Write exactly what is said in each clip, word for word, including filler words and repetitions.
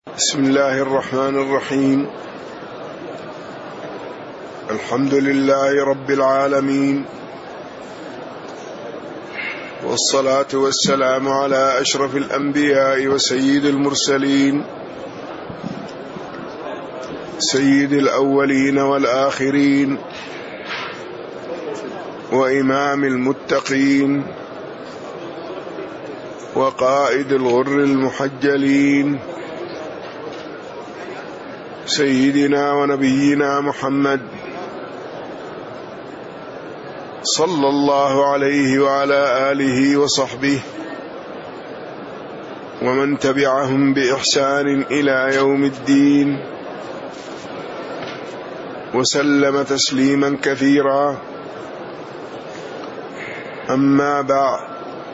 بسم الله الرحمن الرحيم. الحمد لله رب العالمين، والصلاة والسلام على أشرف الأنبياء وسيد المرسلين، سيد الأولين والآخرين، وإمام المتقين، وقائد الغر المحجلين، سيدنا ونبينا محمد صلى الله عليه وعلى آله وصحبه ومن تبعهم بإحسان إلى يوم الدين، وسلم تسليما كثيرا. أما بعد،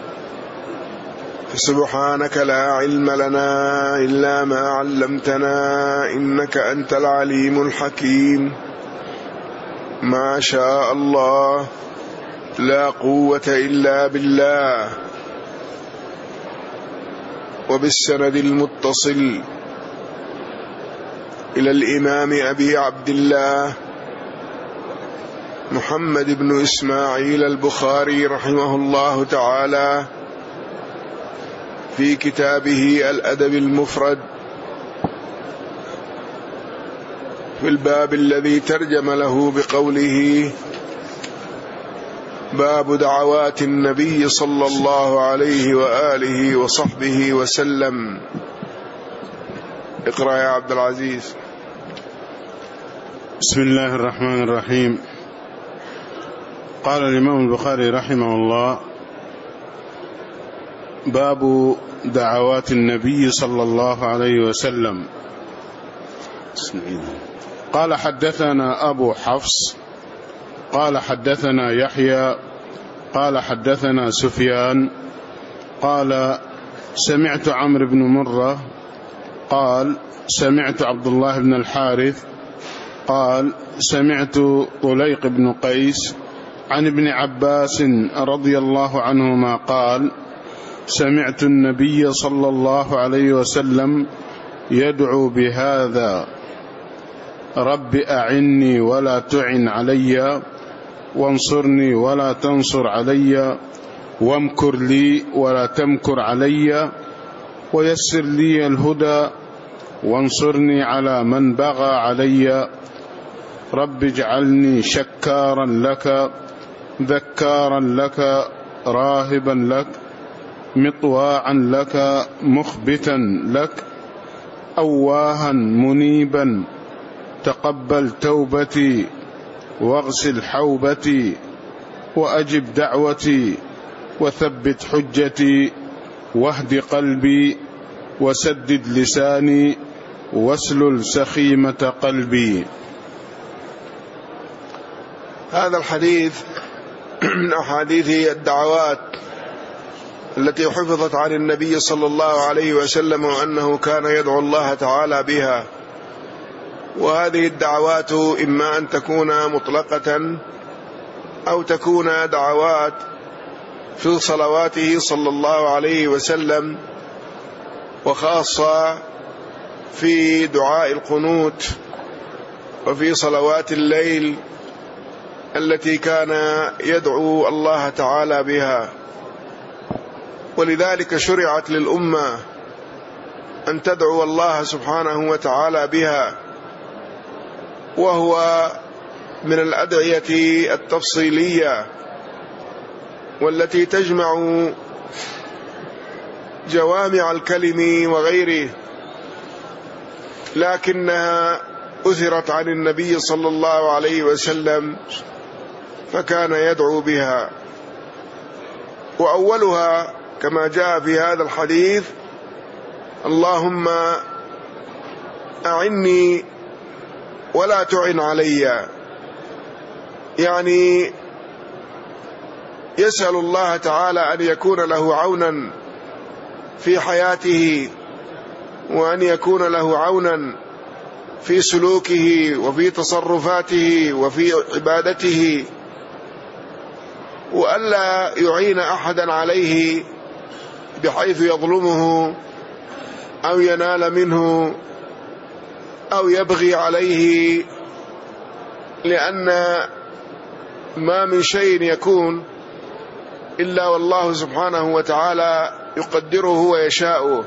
فسبحانك لا علم لنا إلا ما علمتنا إنك أنت العليم الحكيم. ما شاء الله لا قوة إلا بالله. وبالسند المتصل إلى الإمام أبي عبد الله محمد بن إسماعيل البخاري رحمه الله تعالى في كتابه الأدب المفرد في الباب الذي ترجم له بقوله: باب دعوات النبي صلى الله عليه وآله وصحبه وسلم. اقرأ يا عبد العزيز. بسم الله الرحمن الرحيم. قال الإمام البخاري رحمه الله: باب دعوات النبي صلى الله عليه وسلم. قال: حدثنا أبو حفص قال حدثنا يحيى قال حدثنا سفيان قال: سمعت عمرو بن مرة قال: سمعت عبد الله بن الحارث قال: سمعت طليق بن قيس عن ابن عباس رضي الله عنهما قال: سمعت النبي صلى الله عليه وسلم يدعو بهذا: رب أعني ولا تعن علي، وانصرني ولا تنصر علي، وامكر لي ولا تمكر علي، ويسر لي الهدى، وانصرني على من بغى علي، رب اجعلني شكارا لك، ذكارا لك، راهبا لك، مطواعا لك، مخبتا لك، أواها منيبا، تقبل توبتي، واغسل حوبتي، وأجب دعوتي، وثبت حجتي، واهد قلبي، وسدد لساني، واسلل سخيمة قلبي. هذا الحديث من أحاديث الدعوات التي حفظت عن النبي صلى الله عليه وسلم وأنه كان يدعو الله تعالى بها. وهذه الدعوات إما أن تكون مطلقة أو تكون دعوات في صلواته صلى الله عليه وسلم، وخاصة في دعاء القنوت وفي صلوات الليل التي كان يدعو الله تعالى بها. ولذلك شرعت للأمة أن تدعو الله سبحانه وتعالى بها، وهو من الأدعية التفصيلية والتي تجمع جوامع الكلم وغيره، لكنها أثرت عن النبي صلى الله عليه وسلم فكان يدعو بها. وأولها كما جاء في هذا الحديث: اللهم أعني ولا تعن علي، يعني يسأل الله تعالى أن يكون له عونا في حياته، وأن يكون له عونا في سلوكه وفي تصرفاته وفي عبادته، وألا يعين أحدا عليه بحيث يظلمه أو ينال منه أو يبغي عليه، لأن ما من شيء يكون إلا والله سبحانه وتعالى يقدره ويشاءه.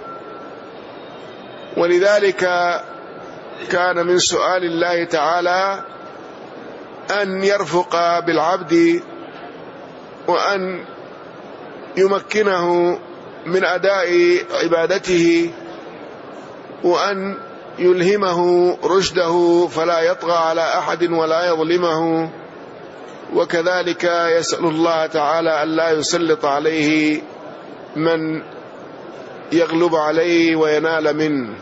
ولذلك كان من سؤال الله تعالى أن يرفق بالعبد وأن يمكنه من أداء عبادته، وأن يلهمه رشده فلا يطغى على أحد ولا يظلمه. وكذلك يسأل الله تعالى أن لا يسلط عليه من يغلب عليه وينال منه.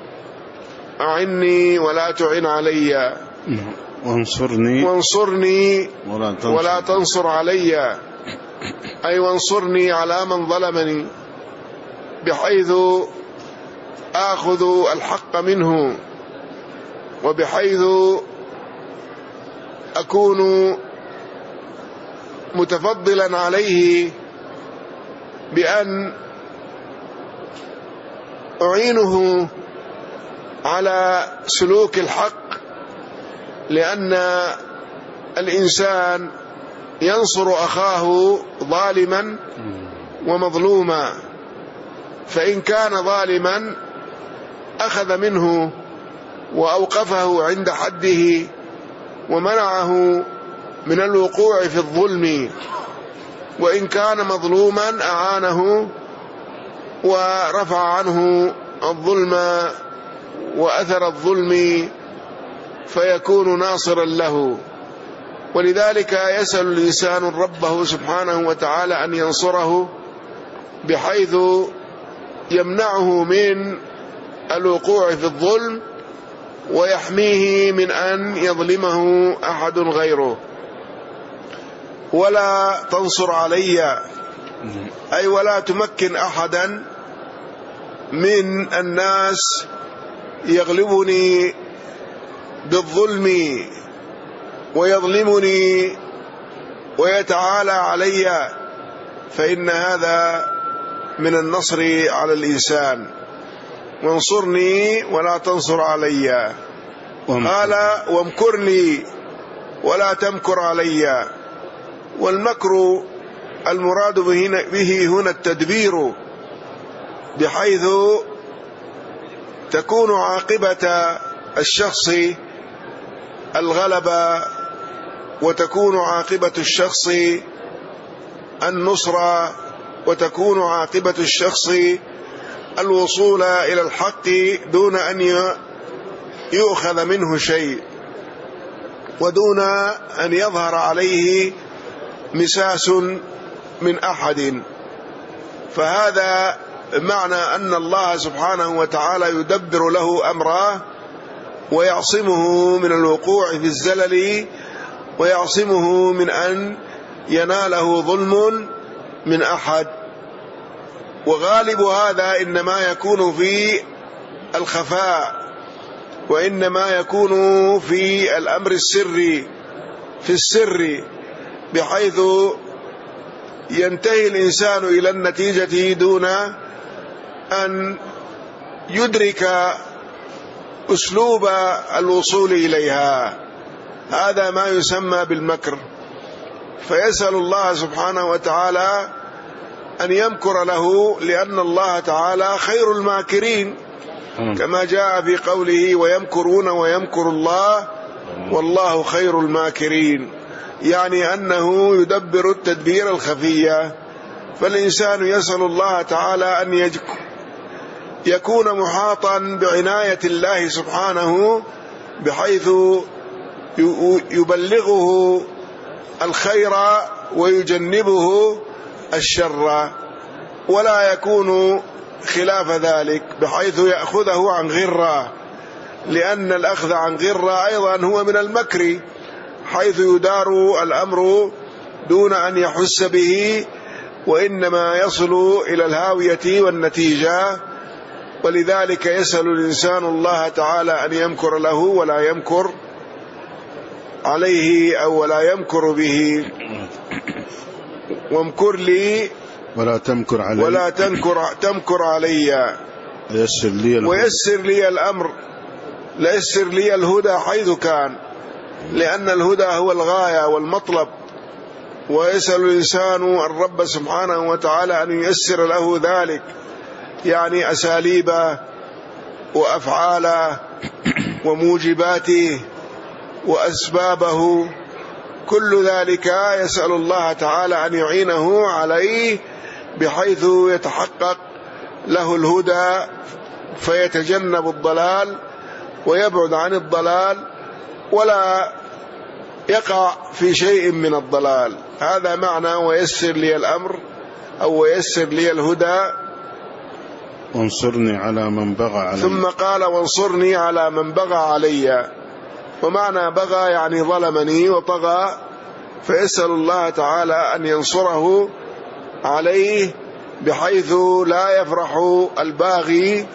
أعني ولا تعن علي، وانصرني وانصرني ولا تنصر, ولا تنصر علي، أي وانصرني على من ظلمني، بحيث آخذ الحق منه، وبحيث أكون متفضلا عليه بأن أعينه على سلوك الحق، لأن الإنسان ينصر أخاه ظالما ومظلوما، فإن كان ظالما أخذ منه وأوقفه عند حده ومنعه من الوقوع في الظلم، وإن كان مظلوما أعانه ورفع عنه الظلم وأثر الظلم فيكون ناصرا له. ولذلك يسأل الإنسان ربه سبحانه وتعالى أن ينصره، بحيث يمنعه من الوقوع في الظلم ويحميه من أن يظلمه أحد غيره. ولا تنصر علي، أي ولا تمكن أحدا من الناس يغلبني بالظلم ويظلمني ويتعالى علي، فإن هذا من النصر على الإنسان. وانصرني ولا تنصر علي. قال وامكر لي ولا تمكر علي. والمكر المراد به هنا التدبير، بحيث تكون عاقبة الشخص الغلبة، وتكون عاقبة الشخص النصرة، وتكون عاقبة الشخص الوصول إلى الحق دون أن يؤخذ منه شيء، ودون أن يظهر عليه مساس من أحد. فهذا معنى أن الله سبحانه وتعالى يدبر له أمره ويعصمه من الوقوع في الزلل، ويعصمه من أن يناله ظلم من أحد. وغالب هذا إنما يكون في الخفاء، وإنما يكون في الأمر السري، في السر، بحيث ينتهي الإنسان إلى النتيجة دون أن يدرك أسلوب الوصول إليها. هذا ما يسمى بالمكر. فيسأل الله سبحانه وتعالى أن يمكر له، لأن الله تعالى خير الماكرين، كما جاء في قوله ويمكرون ويمكر الله والله خير الماكرين، يعني أنه يدبر التدبير الخفية. فالإنسان يسأل الله تعالى أن يكون محاطا بعناية الله سبحانه، بحيث يبلغه الخير ويجنبه الشر، ولا يكون خلاف ذلك، بحيث يأخذه عن غرة، لأن الأخذ عن غرة أيضا هو من المكر، حيث يدار الأمر دون أن يحس به، وإنما يصل إلى الهاوية والنتيجة. ولذلك يسأل الإنسان الله تعالى أن يمكر له ولا يمكر عليه، أو ولا يمكر به. وامكر لي ولا تمكر علي ولا تمكر, تمكر علي. ويسر لي الهدى, ويسر لي الأمر، ليسر لي الهدى حيث كان، لأن الهدى هو الغاية والمطلب. ويسأل الإنسان الرب سبحانه وتعالى أن ييسر له ذلك، يعني أساليبه وأفعاله وموجباته وأسبابه، كل ذلك يسأل الله تعالى أن يعينه عليه بحيث يتحقق له الهدى فيتجنب الضلال ويبعد عن الضلال ولا يقع في شيء من الضلال. هذا معنى ويسر لي الأمر أو ويسر لي الهدى. وانصرني على من بغى علي. ثم قال وانصرني على من بغى علي، ومعنى بغى يعني ظلمني وطغى، فيسأل الله تعالى أن ينصره عليه بحيث لا يفرح الباغي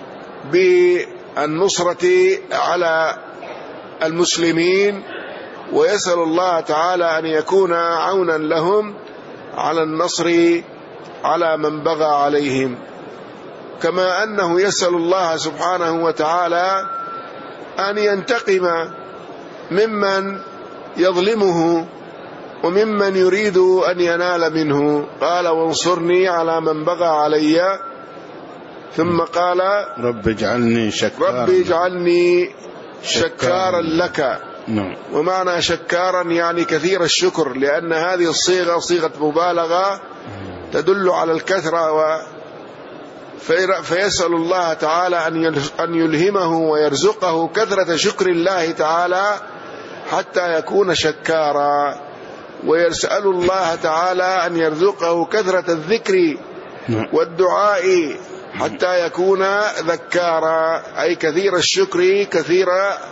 بالنصرة على المسلمين، ويسأل الله تعالى أن يكون عونا لهم على النصر على من بغى عليهم. كما أنه يسأل الله سبحانه وتعالى أن ينتقم ممن يظلمه وممن يريد أن ينال منه. قال وانصرني على من بغى علي، ثم قال رب اجعلني شكارا رب اجعلني شكارا لك. نعم. ومعنى شكارا يعني كثير الشكر، لأن هذه الصيغة صيغة مبالغة تدل على الكثرة، و فيسأل الله تعالى أن يلهمه ويرزقه كثرة شكر الله تعالى حتى يكون شكارا، ويسأل الله تعالى أن يرزقه كثرة الذكر والدعاء حتى يكون ذكارا، أي كثير الشكر كثير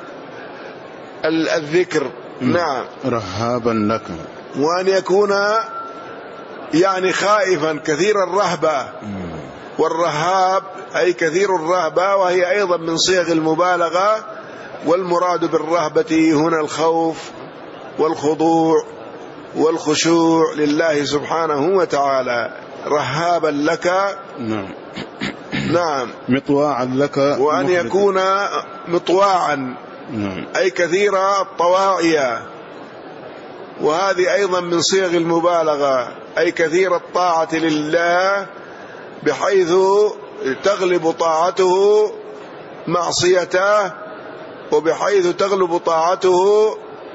الذكر. نعم. رهابا لك، وأن يكون يعني خائفا كثير الرهبة، والرهاب أي كثير الرهبة، وهي أيضا من صيغ المبالغة، والمراد بالرهبة هنا الخوف والخضوع والخشوع لله سبحانه وتعالى. رهابا لك. نعم. نعم. مطواعا لك، وأن يكون مطواعا أي كثير الطواعية، وهذه أيضا من صيغ المبالغة، أي كثير الطاعة لله بحيث تغلب طاعته معصيته، وبحيث تغلب طاعته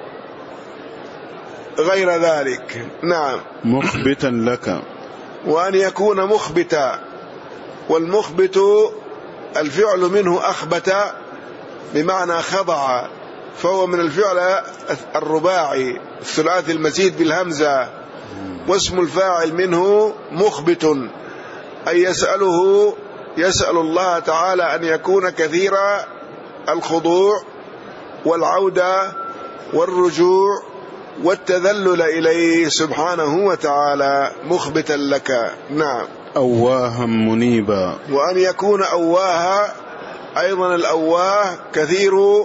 غير ذلك. نعم. مخبتا لك، وأن يكون مخبتا، والمخبت الفعل منه أخبت بمعنى خضع، فهو من الفعل الرباعي الثلاثي المزيد بالهمزة، واسم الفاعل منه مخبت، أي يسأله يسأل الله تعالى أن يكون كثير الخضوع والعودة والرجوع والتذلل إليه سبحانه وتعالى. مخبتا لك. نعم. أواها منيبا، وأن يكون أواها، أيضا الأواه كثير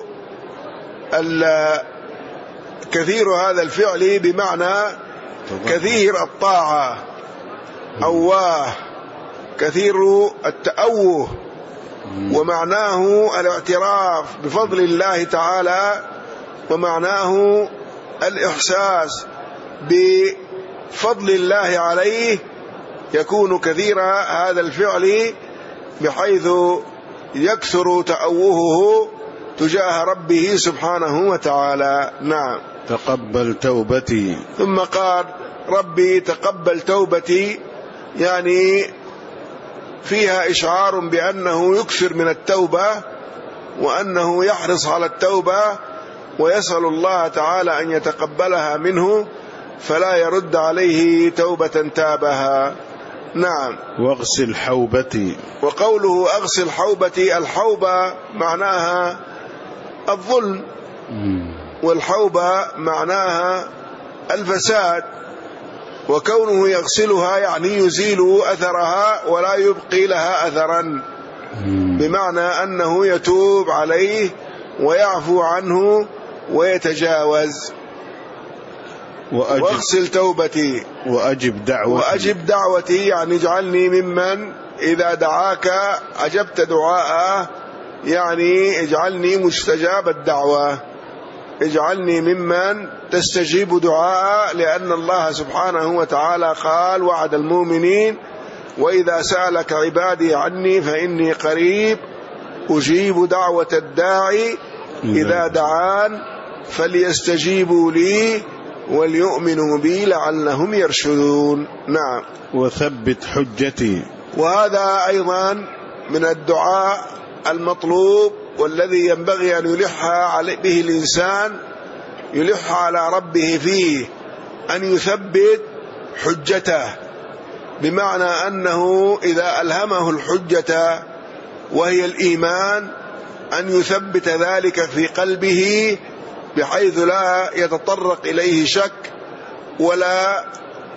كثير هذا الفعل بمعنى كثير الطاعة. أواه كثير التأوه، ومعناه الاعتراف بفضل الله تعالى، ومعناه الإحساس بفضل الله عليه، يكون كثير هذا الفعل بحيث يكثر تأوهه تجاه ربه سبحانه وتعالى. نعم. تقبل توبتي. ثم قال ربي تقبل توبتي، يعني فيها إشعار بأنه يكثر من التوبة، وأنه يحرص على التوبة، ويسأل الله تعالى أن يتقبلها منه فلا يرد عليه توبة تابها. نعم. واغسل حوبتي. وقوله أغسل حوبتي، الحوبة معناها الظلم، والحوبة معناها الفساد، وكونه يغسلها يعني يزيل أثرها ولا يبقي لها أثرا، بمعنى أنه يتوب عليه ويعفو عنه ويتجاوز. واغسل توبتي وأجب دعوتي. وأجب دعوتي يعني اجعلني ممن إذا دعاك أجبت دعاءه، يعني اجعلني مستجاب الدعوة، اجعلني ممن تستجيب دعاء، لأن الله سبحانه وتعالى قال وعد المؤمنين وإذا سألك عبادي عني فإني قريب أجيب دعوة الداعي إذا دعان فليستجيبوا لي وليؤمنوا بي لعلهم يرشدون. نعم. وثبت حجتي، وهذا أيضا من الدعاء المطلوب والذي ينبغي أن يلح به الإنسان، يلح على ربه فيه أن يثبت حجته، بمعنى أنه إذا ألهمه الحجة وهي الإيمان أن يثبت ذلك في قلبه بحيث لا يتطرق إليه شك ولا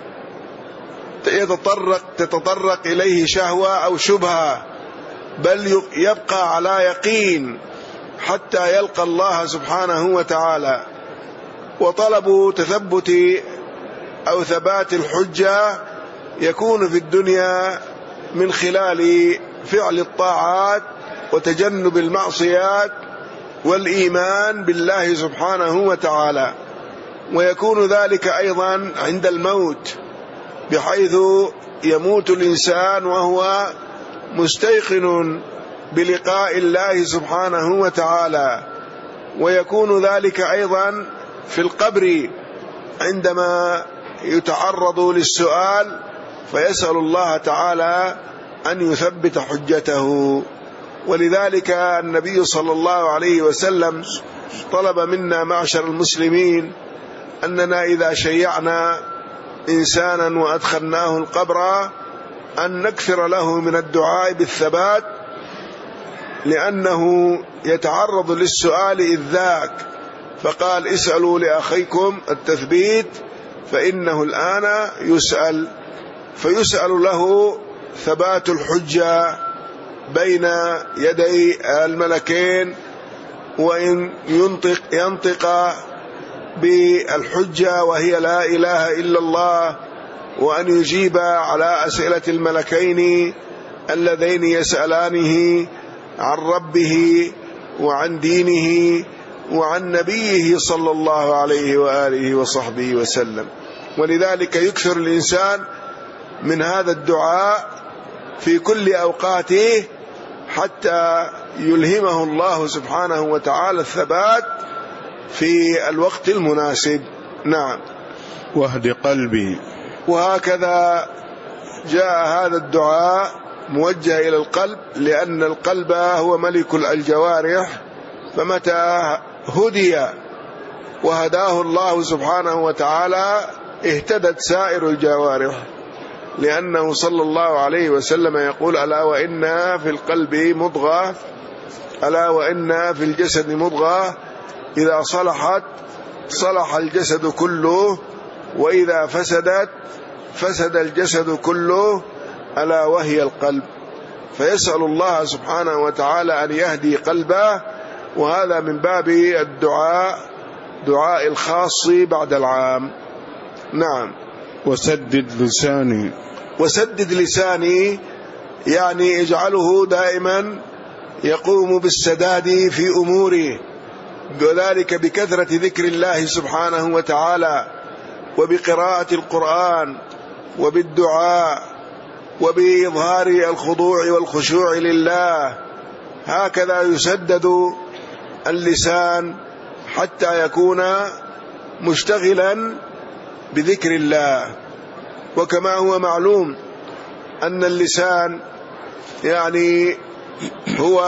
يتطرق تتطرق إليه شهوة أو شبهة، بل يبقى على يقين حتى يلقى الله سبحانه وتعالى. وطلب تثبت أو ثبات الحجة يكون في الدنيا من خلال فعل الطاعات وتجنب المعصيات والإيمان بالله سبحانه وتعالى، ويكون ذلك أيضا عند الموت، بحيث يموت الإنسان وهو مستيقن بلقاء الله سبحانه وتعالى، ويكون ذلك أيضا في القبر عندما يتعرض للسؤال فيسأل الله تعالى أن يثبت حجته. ولذلك النبي صلى الله عليه وسلم طلب منا معشر المسلمين أننا إذا شيعنا إنسانا وأدخلناه القبر أن نكثر له من الدعاء بالثبات، لأنه يتعرض للسؤال إذ ذاك، فقال اسألوا لأخيكم التثبيت فإنه الآن يسأل، فيسأل له ثبات الحجة بين يدي الملكين، وإن ينطق ينطق بالحجة وهي لا إله إلا الله، وأن يجيب على أسئلة الملكين اللذين يسألانه عن ربه وعن دينه وعن نبيه صلى الله عليه وآله وصحبه وسلم. ولذلك يكثر الإنسان من هذا الدعاء في كل أوقاته حتى يلهمه الله سبحانه وتعالى الثبات في الوقت المناسب. نعم. واهد قلبي. وهكذا جاء هذا الدعاء موجه إلى القلب، لأن القلب هو ملك الجوارح، فمتى هدي وهداه الله سبحانه وتعالى اهتدت سائر الجوارح، لأنه صلى الله عليه وسلم يقول ألا وإن في القلب مضغة، ألا وإن في الجسد مضغة إذا صلحت صلح الجسد كله، وإذا فسدت فسد الجسد كله، ألا وهي القلب. فيسأل الله سبحانه وتعالى أن يهدي قلبه، وهذا من باب الدعاء، دعاء الخاص بعد العام. نعم. وسدد لساني. وسدد لساني يعني اجعله دائما يقوم بالسداد في أموره، وذلك بكثرة ذكر الله سبحانه وتعالى، وبقراءة القرآن، وبالدعاء، وبإظهار الخضوع والخشوع لله. هكذا يسدد اللسان حتى يكون مشتغلا بذكر الله. وكما هو معلوم أن اللسان يعني هو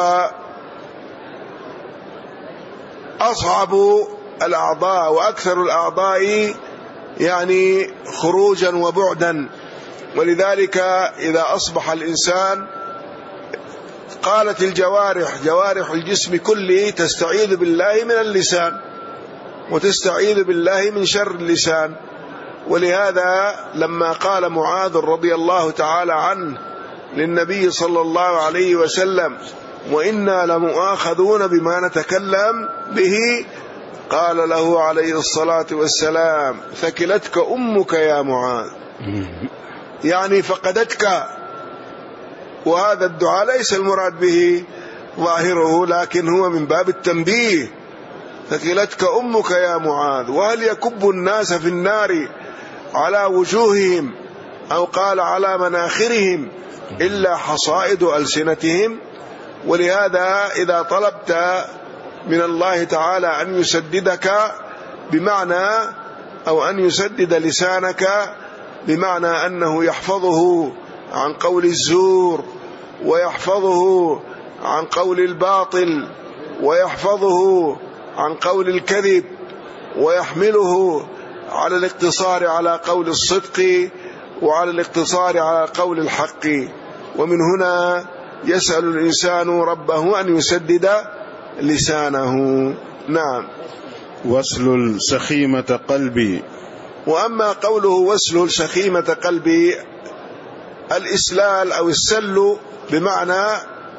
أصعب الأعضاء وأكثر الأعضاء يعني خروجا وبعدا، ولذلك إذا أصبح الإنسان قالت الجوارح، جوارح الجسم كله تستعيذ بالله من اللسان وتستعيذ بالله من شر اللسان. ولهذا لما قال معاذ رضي الله تعالى عنه للنبي صلى الله عليه وسلم وإنا لمؤاخذون بما نتكلم به، قال له عليه الصلاة والسلام ثكلتك أمك يا معاذ، يعني فقدتك وهذا الدعاء ليس المراد به ظاهره، لكن هو من باب التنبيه. ثقلتك أمك يا معاذ، وهل يكب الناس في النار على وجوههم أو قال على مناخرهم إلا حصائد ألسنتهم. ولهذا إذا طلبت من الله تعالى أن يسددك بمعنى أو أن يسدد لسانك بمعنى أنه يحفظه عن قول الزور، ويحفظه عن قول الباطل، ويحفظه عن قول الكذب، ويحمله على الاقتصار على قول الصدق، وعلى الاقتصار على قول الحق. ومن هنا يسأل الإنسان ربه أن يسدد لسانه. نعم. وصل سخيمة قلبي. وأما قوله وصل سخيمة قلبي، الإسلال أو السل بمعنى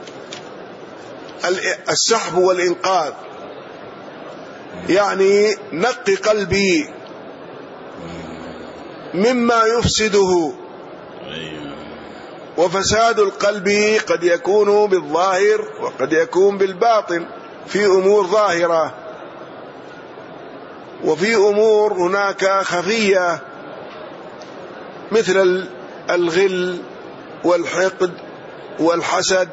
السحب والإنقاذ، يعني نق قلبي مما يفسده. وفساد القلب قد يكون بالظاهر وقد يكون بالباطن، في أمور ظاهرة وفي أمور هناك خفية، مثل الغل والحقد والحسد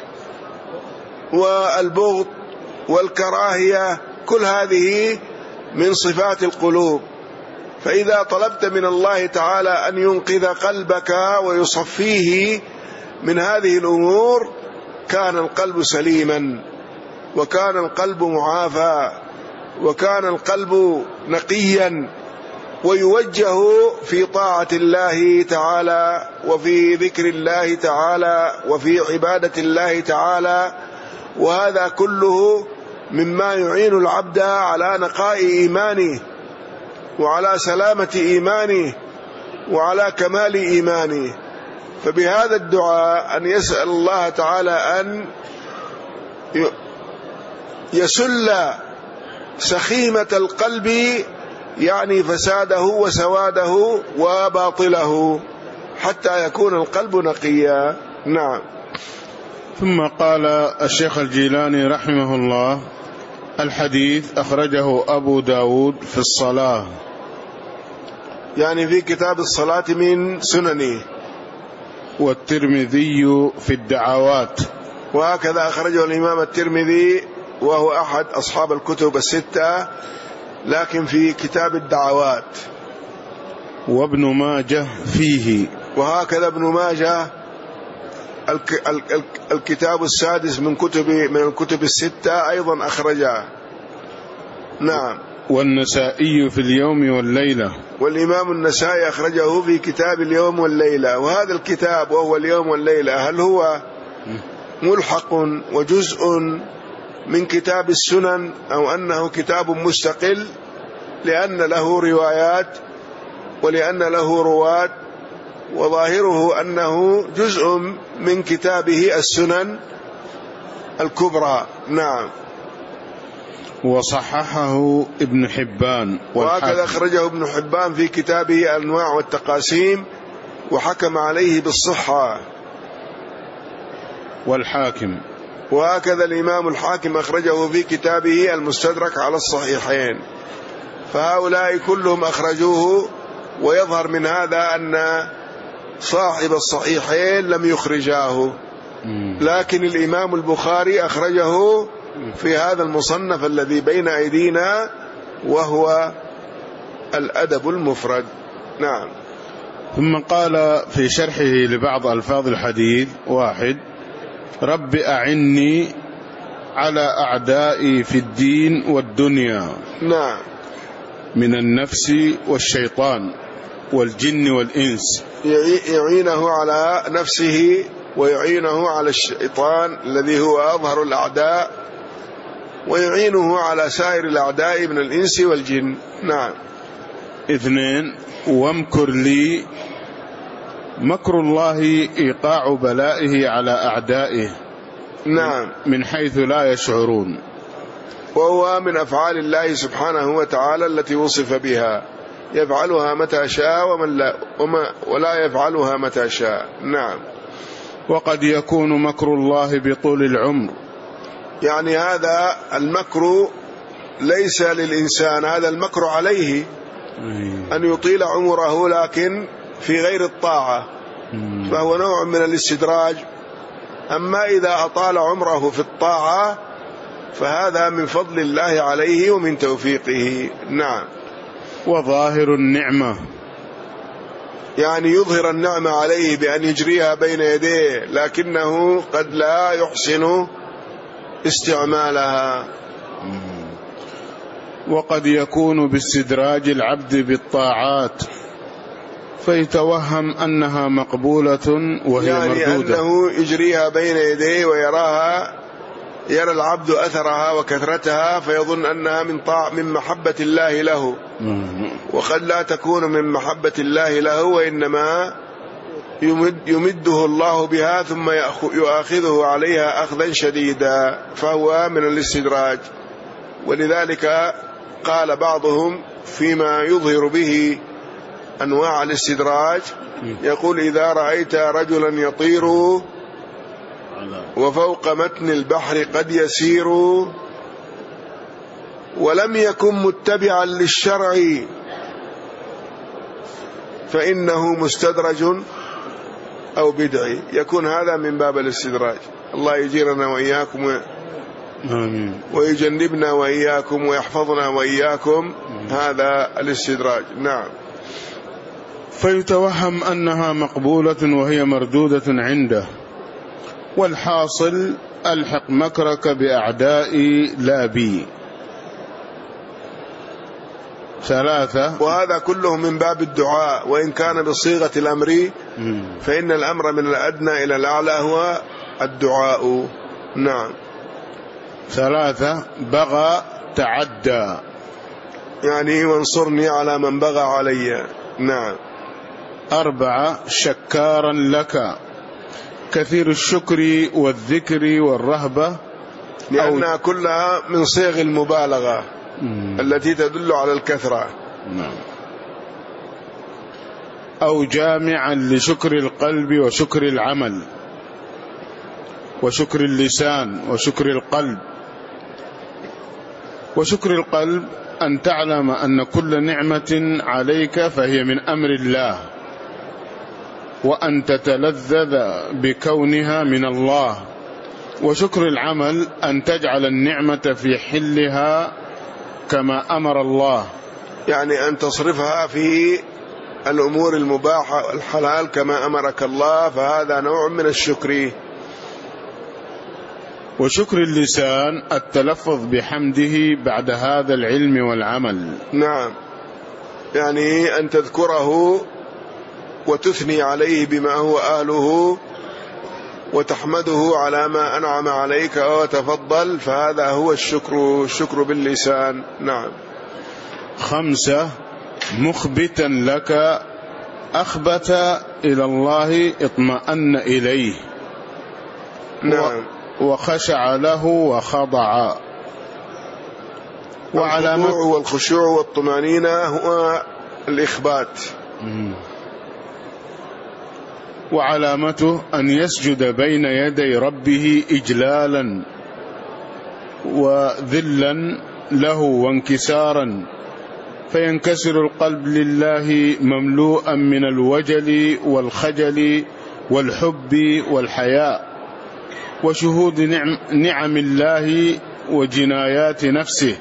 والبغض والكراهية، كل هذه من صفات القلوب. فإذا طلبت من الله تعالى أن ينقذ قلبك ويصفيه من هذه الأمور، كان القلب سليما، وكان القلب معافى، وكان القلب نقيا، ويوجه في طاعة الله تعالى، وفي ذكر الله تعالى، وفي عبادة الله تعالى. وهذا كله مما يعين العبد على نقاء إيمانه، وعلى سلامة إيمانه، وعلى كمال إيمانه. فبهذا الدعاء أن يسأل الله تعالى أن يسل سخيمة القلب، يعني فساده وسواده وباطله، حتى يكون القلب نقيا. نعم. ثم قال الشيخ الجيلاني رحمه الله: الحديث أخرجه أبو داود في الصلاة، يعني في كتاب الصلاة من سننه، والترمذي في الدعوات، وهكذا أخرجه الإمام الترمذي وهو أحد أصحاب الكتب الستة، لكن في كتاب الدعوات. وابن ماجه فيه، وهكذا ابن ماجه الكتاب السادس من كتب من الكتب الستة أيضا أخرجه. نعم. والنسائي في اليوم والليلة، والإمام النسائي أخرجه في كتاب اليوم والليلة. وهذا الكتاب وهو اليوم والليلة، هل هو ملحق وجزء من كتاب السنن أو أنه كتاب مستقل؟ لأن له روايات ولأن له رواة، وظاهره أنه جزء من كتابه السنن الكبرى. نعم. وصححه ابن حبان، وهكذا أخرجه ابن حبان في كتابه الأنواع والتقاسيم، وحكم عليه بالصحة. والحاكم، وهكذا الإمام الحاكم أخرجه في كتابه المستدرك على الصحيحين. فهؤلاء كلهم أخرجوه. ويظهر من هذا أن صاحب الصحيحين لم يخرجاه، لكن الإمام البخاري أخرجه في هذا المصنف الذي بين أيدينا، وهو الأدب المفرد. نعم. ثم قال في شرحه لبعض ألفاظ الحديث: واحد، رب أعني على أعدائي في الدين والدنيا. نعم. من النفس والشيطان والجن والإنس، يعينه على نفسه ويعينه على الشيطان الذي هو أظهر الأعداء، ويعينه على سائر الأعداء من الإنس والجن. نعم. اثنين، وامكر لي، مكر الله إيقاع بلائه على أعدائه. نعم. من حيث لا يشعرون، وهو من أفعال الله سبحانه وتعالى التي وصف بها، يفعلها متى شاء ومن لا وما ولا يفعلها متى شاء. نعم. وقد يكون مكر الله بطول العمر. يعني هذا المكر ليس للإنسان، هذا المكر عليه أن يطيل عمره لكن في غير الطاعة، فهو نوع من الاستدراج. أما إذا أطال عمره في الطاعة فهذا من فضل الله عليه ومن توفيقه. نعم. وظاهر النعمة يعني يظهر النعمة عليه بأن يجريها بين يديه، لكنه قد لا يحسن استعمالها. وقد يكون باستدراج العبد بالطاعات فيتوهم أنها مقبولة وهي يعني مردودة، يعني أنه يجريها بين يديه ويراها، يرى العبد أثرها وكثرتها فيظن أنها من طاعة من محبة الله له، وقد لا تكون من محبة الله له، وإنما يمد يمده الله بها ثم يؤاخذه عليها أخذا شديدا، فهو من الاستدراج. ولذلك قال بعضهم فيما يظهر به أنواع الاستدراج، يقول: إذا رأيت رجلا يطير وفوق متن البحر قد يسير ولم يكن متبعا للشرع فإنه مستدرج أو بدعي، يكون هذا من باب الاستدراج. الله يجيرنا وإياكم آمين، ويجنبنا وإياكم ويحفظنا وإياكم هذا الاستدراج. نعم. فيتوهم أنها مقبولة وهي مردودة عنده. والحاصل: ألحق مكرك بأعدائي لا بي. ثلاثة. وهذا كله من باب الدعاء، وإن كان بصيغة الأمر فإن الأمر من الأدنى إلى الأعلى هو الدعاء. نعم. ثلاثة. بغى تعدى، يعني وانصرني على من بغى علي. نعم. أربعة. شكارا لك، كثير الشكر والذكر والرهبة، لأنها كلها من صيغ المبالغة مم. التي تدل على الكثرة. نعم. أو جامعا لشكر القلب وشكر العمل وشكر اللسان وشكر القلب. وشكر القلب أن تعلم أن كل نعمة عليك فهي من أمر الله، وأن تتلذذ بكونها من الله. وشكر العمل أن تجعل النعمة في حلها كما أمر الله، يعني أن تصرفها في الأمور المباحة والحلال كما أمرك الله، فهذا نوع من الشكر. وشكر اللسان التلفظ بحمده بعد هذا العلم والعمل. نعم، يعني أن تذكره وتثني عليه بما هو أهله وتحمده على ما أنعم عليك وتفضل، فهذا هو الشكر، الشكر باللسان. نعم. خمسة. مخبتا لك، أخبت إلى الله اطمأن إليه. نعم. وخشع له وخضع. وعلامة والخشوع والطمأنينة هو الإخبات. وعلامته أن يسجد بين يدي ربه إجلالا وذلا له وانكسارا، فينكسر القلب لله مملوءا من الوجل والخجل والحب والحياء وشهود نعم, نعم الله وجنايات نفسه.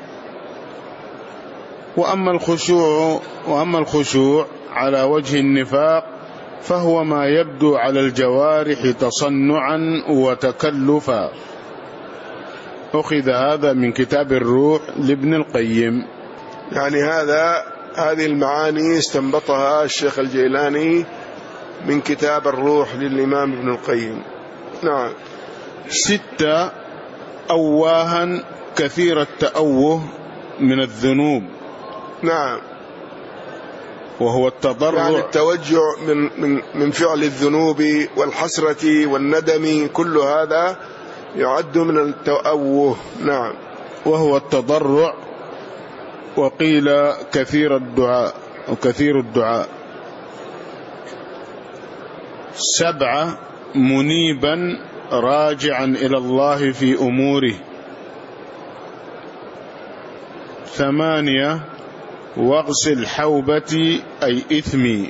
وأما الخشوع وأما الخشوع على وجه النفاق فهو ما يبدو على الجوارح تصنعا وتكلفا. أخذ هذا من كتاب الروح لابن القيم. يعني هذا هذه المعاني استنبطها الشيخ الجيلاني من كتاب الروح للإمام ابن القيم. نعم. ستة. أواها كثير التأوه من الذنوب. نعم. وهو التضرع، يعني التوجع من من من فعل الذنوب والحسرة والندم، كل هذا يعد من التأوه. نعم. وهو التضرع. وقيل كثير الدعاء وكثير الدعاء. سبعة. منيبا راجعا إلى الله في أموره. ثمانية واغسل حوبتي أي إثمي.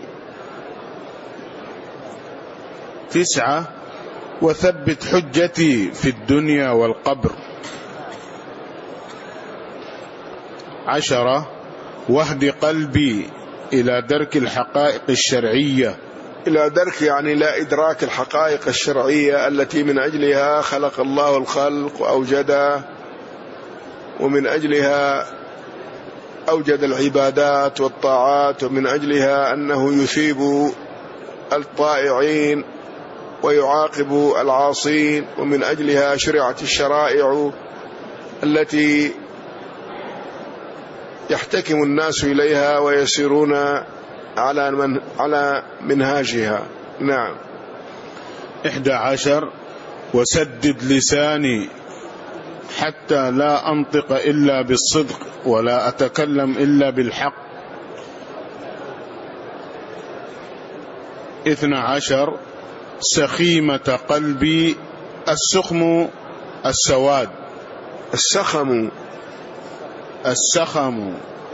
تسعة وثبت حجتي في الدنيا والقبر. عشرة واهد قلبي إلى درك الحقائق الشرعية. إلى درك يعني لا إدراك الحقائق الشرعية التي من أجلها خلق الله الخلق وأوجده، ومن أجلها أوجد العبادات والطاعات، ومن أجلها أنه يثيب الطائعين ويعاقب العاصين، ومن أجلها شرعت الشرائع التي يحتكم الناس إليها ويسيرون على من على منهاجها. نعم. إحدى عشر وسدد لساني حتى لا أنطق إلا بالصدق ولا أتكلم إلا بالحق. اثنى عشر سخيمة قلبي. السخم السواد. السخم السخم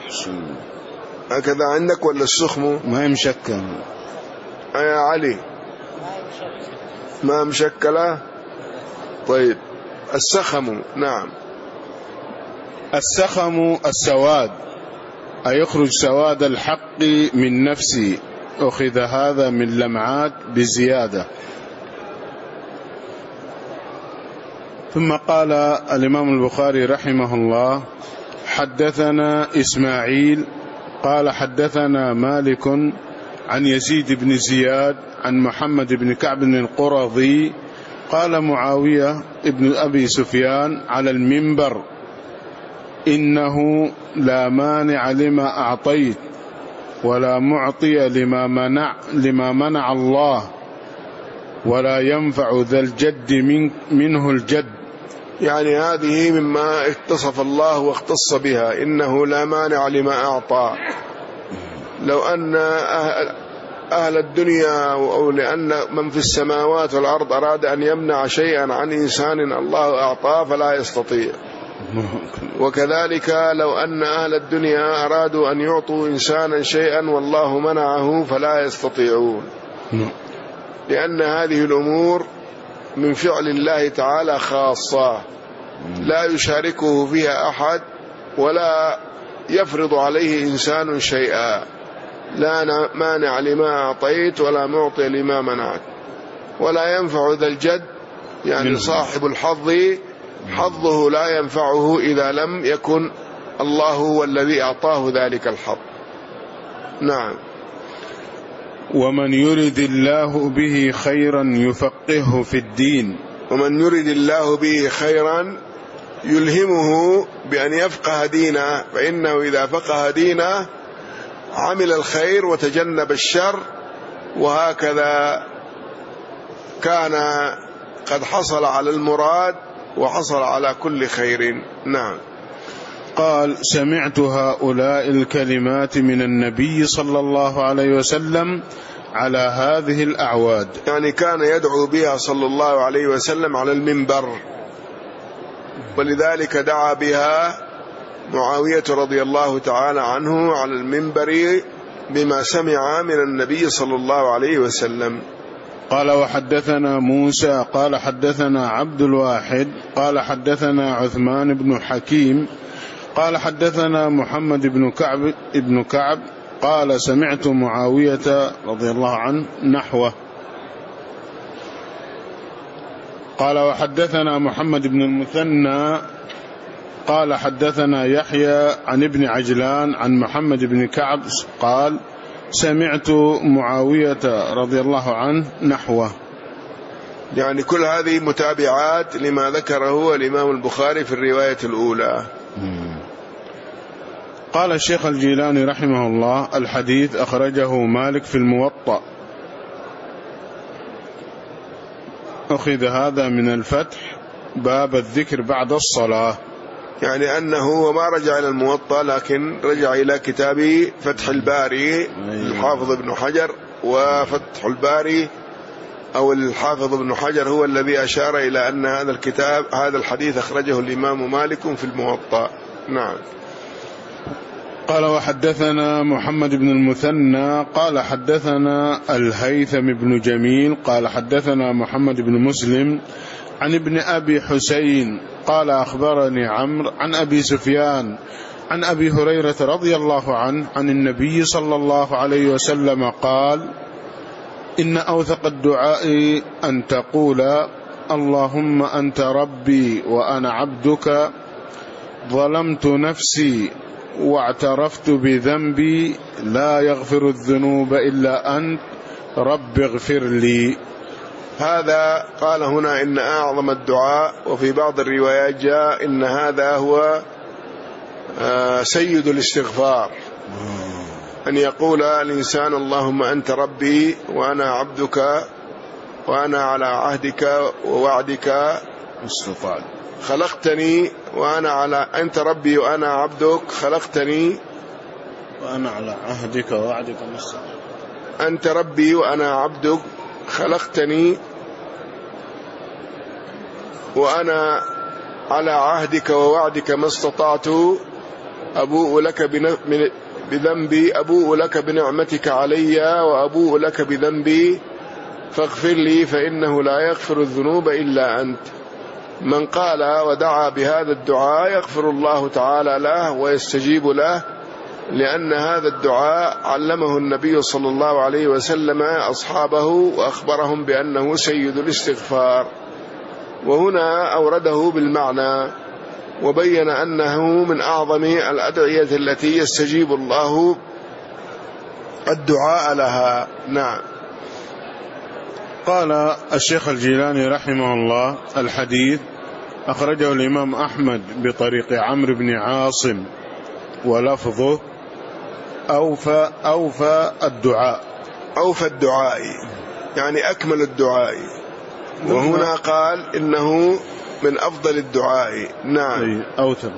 هكذا عندك ولا السخم؟ ما هي مشكلة يا علي، ما مشكلة. طيب السخم. نعم. السخم السواد أي يخرج سواد الحق من نفسي. أخذ هذا من لمعات بزيادة. ثم قال الإمام البخاري رحمه الله حدثنا إسماعيل قال حدثنا مالك عن يزيد بن زياد عن محمد بن كعب القرظي قال معاوية ابن أبي سفيان على المنبر إنه لا مانع لما أعطيت ولا معطي لما منع, لما منع الله ولا ينفع ذا الجد من منه الجد. يعني هذه مما اتصف الله واختص بها، إنه لا مانع لما أعطى. لو أن أهل الدنيا أو لأن من في السماوات والأرض أراد أن يمنع شيئا عن إنسان الله أعطاه فلا يستطيع. وكذلك لو أن أهل الدنيا أرادوا أن يعطوا إنسانا شيئا والله منعه فلا يستطيعون، لأن هذه الأمور من فعل الله تعالى خاصة لا يشاركه فيها أحد ولا يفرض عليه إنسان شيئا. لا مانع لما أعطيت ولا معطي لما منعت ولا ينفع ذا الجد، يعني صاحب الحظ حظه لا ينفعه إذا لم يكن الله هو الذي أعطاه ذلك الحظ. نعم. ومن يرد الله به خيرا يفقهه في الدين. ومن يرد الله به خيرا يلهمه بأن يفقه دينه، فإنه إذا فقه دينه عمل الخير وتجنب الشر، وهكذا كان قد حصل على المراد وحصل على كل خير. نعم. قال سمعت هؤلاء الكلمات من النبي صلى الله عليه وسلم على هذه الأعواد، يعني كان يدعو بها صلى الله عليه وسلم على المنبر، ولذلك دعا بها معاوية رضي الله تعالى عنه على المنبر بما سمع من النبي صلى الله عليه وسلم. قال وحدثنا موسى قال حدثنا عبد الواحد قال حدثنا عثمان بن حكيم قال حدثنا محمد بن كعب ابن كعب قال سمعت معاوية رضي الله عنه نحوه. قال وحدثنا محمد بن المثنى قال حدثنا يحيى عن ابن عجلان عن محمد بن كعب قال سمعت معاوية رضي الله عنه نحوه. يعني كل هذه متابعات لما ذكره الإمام البخاري في الرواية الأولى. قال الشيخ الجيلاني رحمه الله الحديث أخرجه مالك في الموطأ. أخذ هذا من الفتح باب الذكر بعد الصلاة، يعني أنه ما رجع إلى الموطأ لكن رجع إلى كتاب فتح الباري الحافظ ابن حجر وفتح الباري أو الحافظ ابن حجر هو الذي أشار إلى أن هذا الكتاب هذا الحديث أخرجه الإمام مالك في الموطأ. نعم. قال وحدثنا محمد بن المثنى قال حدثنا الهيثم بن جميل قال حدثنا محمد بن مسلم عن ابن أبي حسين قال أخبرني عمرو عن أبي سفيان عن أبي هريرة رضي الله عنه عن النبي صلى الله عليه وسلم قال إن أوثق الدعاء أن تقول اللهم أنت ربي وأنا عبدك ظلمت نفسي واعترفت بذنبي لا يغفر الذنوب إلا أنت رب اغفر لي. هذا قال هنا إن أعظم الدعاء، وفي بعض الروايات جاء إن هذا هو سيد الاستغفار، أن يقول الإنسان اللهم أنت ربي وأنا عبدك وأنا على عهدك ووعدك استطاع خلقتني وأنا على أنت ربي وأنا عبدك خلقتني وأنا على عهدك ووعدك ما استطعت أنت ربي وأنا عبدك خلقتني وأنا على عهدك ووعدك ما استطعت أبوء لك بذنبي أبوء لك بنعمتك علي وأبوء لك بذنبي فاغفر لي فإنه لا يغفر الذنوب إلا أنت. من قال ودعا بهذا الدعاء يغفر الله تعالى له ويستجيب له، لأن هذا الدعاء علمه النبي صلى الله عليه وسلم أصحابه وأخبرهم بأنه سيد الاستغفار، وهنا أورده بالمعنى وبين أنه من أعظم الأدعية التي يستجيب الله الدعاء لها. نعم. قال الشيخ الجيلاني رحمه الله الحديث أخرجه الإمام أحمد بطريق عمرو بن عاصم ولفظه أوفى أوفى الدعاء أوفى الدعاء يعني أكمل الدعاء، وهنا قال إنه من أفضل الدعاء. نعم. أوتر.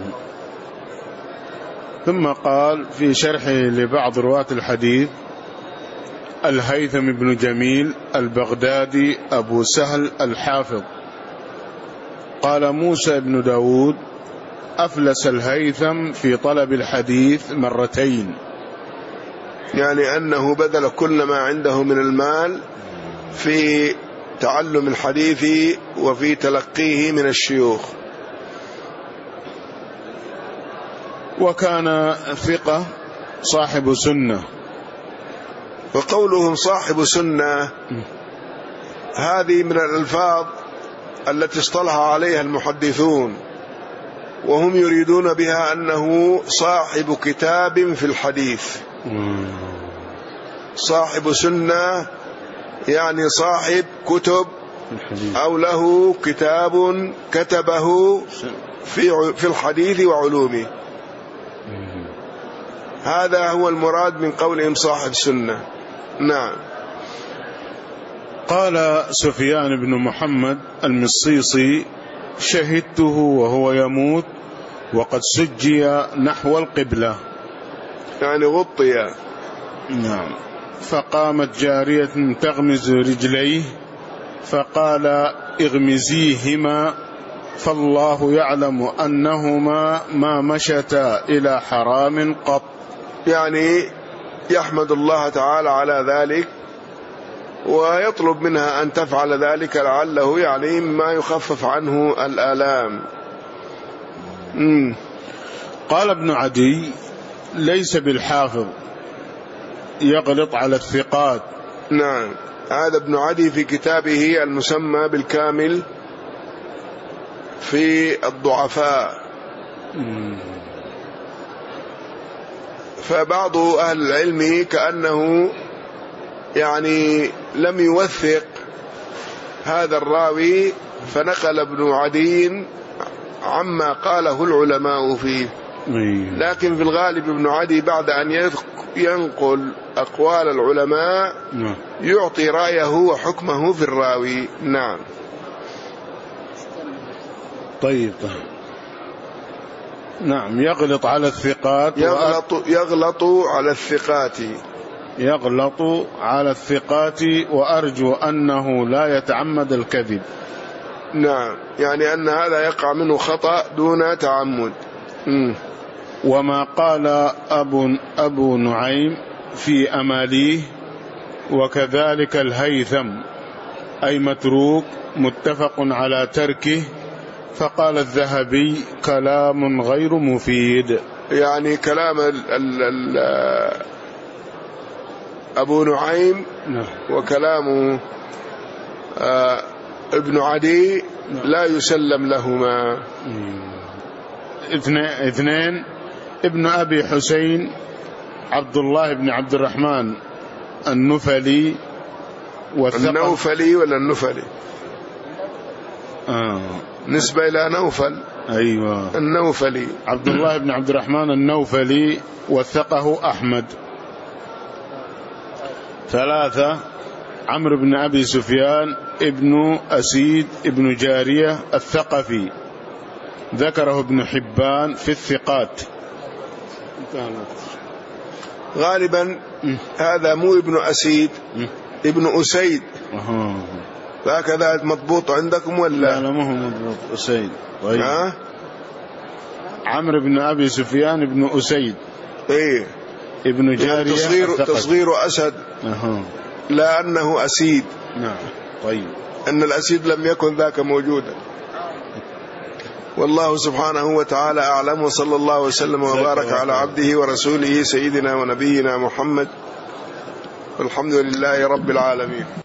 ثم قال في شرحه لبعض رواة الحديث الهيثم بن جميل البغدادي أبو سهل الحافظ قال موسى بن داود أفلس الهيثم في طلب الحديث مرتين، يعني أنه بذل كل ما عنده من المال في تعلم الحديث وفي تلقيه من الشيوخ. وكان ثقة صاحب سنة. وقولهم صاحب سنة هذه من الألفاظ التي اصطلح عليها المحدثون، وهم يريدون بها أنه صاحب كتاب في الحديث. صاحب سنة يعني صاحب كتب أو له كتاب كتبه في في الحديث وعلومه، هذا هو المراد من قولهم صاحب سنة. نعم. قال سفيان بن محمد المصيصي شهدته وهو يموت وقد سجي نحو القبلة، يعني غطي. نعم. فقامت جارية تغمز رجليه فقال اغمزيهما فالله يعلم أنهما ما مشتا إلى حرام قط، يعني يحمد الله تعالى على ذلك ويطلب منها أن تفعل ذلك لعله يعني ما يخفف عنه الآلام. مم. قال ابن عدي ليس بالحافظ يغلط على الثقات. نعم. هذا ابن عدي في كتابه المسمى بالكامل في الضعفاء. مم. فبعض أهل العلم كأنه يعني لم يوثق هذا الراوي، فنقل ابن عدي عما قاله العلماء فيه، لكن في الغالب ابن عدي بعد أن ينقل أقوال العلماء يعطي رأيه وحكمه في الراوي. نعم. طيب. نعم. يغلط على الثقات يغلط, يغلط على الثقات يغلط على الثقات وأرجو أنه لا يتعمد الكذب. نعم، يعني أن هذا يقع منه خطأ دون تعمد. م. وما قال أبو, أبو نعيم في أماليه وكذلك الهيثم أي متروك متفق على تركه، فقال الذهبي كلام غير مفيد. يعني كلام ال ال ال أبو نعيم وكلام آه ابن عدي لا يسلم لهما. اثنين ابن أبي حسين عبد الله بن عبد الرحمن النفلي النوفلي ولا النفلي؟ آه. نسبة إلى نوفل. أيوة، النوفلي عبد الله بن عبد الرحمن النوفلي وثقه أحمد. ثلاثة عمرو بن أبي سفيان ابن أسيد ابن جارية الثقفي، ذكره ابن حبان في الثقات. غالبا هذا مو ابن أسيد، ابن أسيد. هكذا مضبوط عندكم ولا؟ لا لا، ما هو مضبوط، أسيد. طيب. ها؟ عمرو بن أبي سفيان ابن أسيد. ايه، ابن جارية. تصغير تصغير أسد. أه. لا أنه أسيد. نعم. طيب. أن الأسيد لم يكن ذاك موجودا. والله سبحانه وتعالى أعلم، وصلى الله وسلم وبارك على عبده ورسوله سيدنا ونبينا محمد، والحمد لله رب العالمين.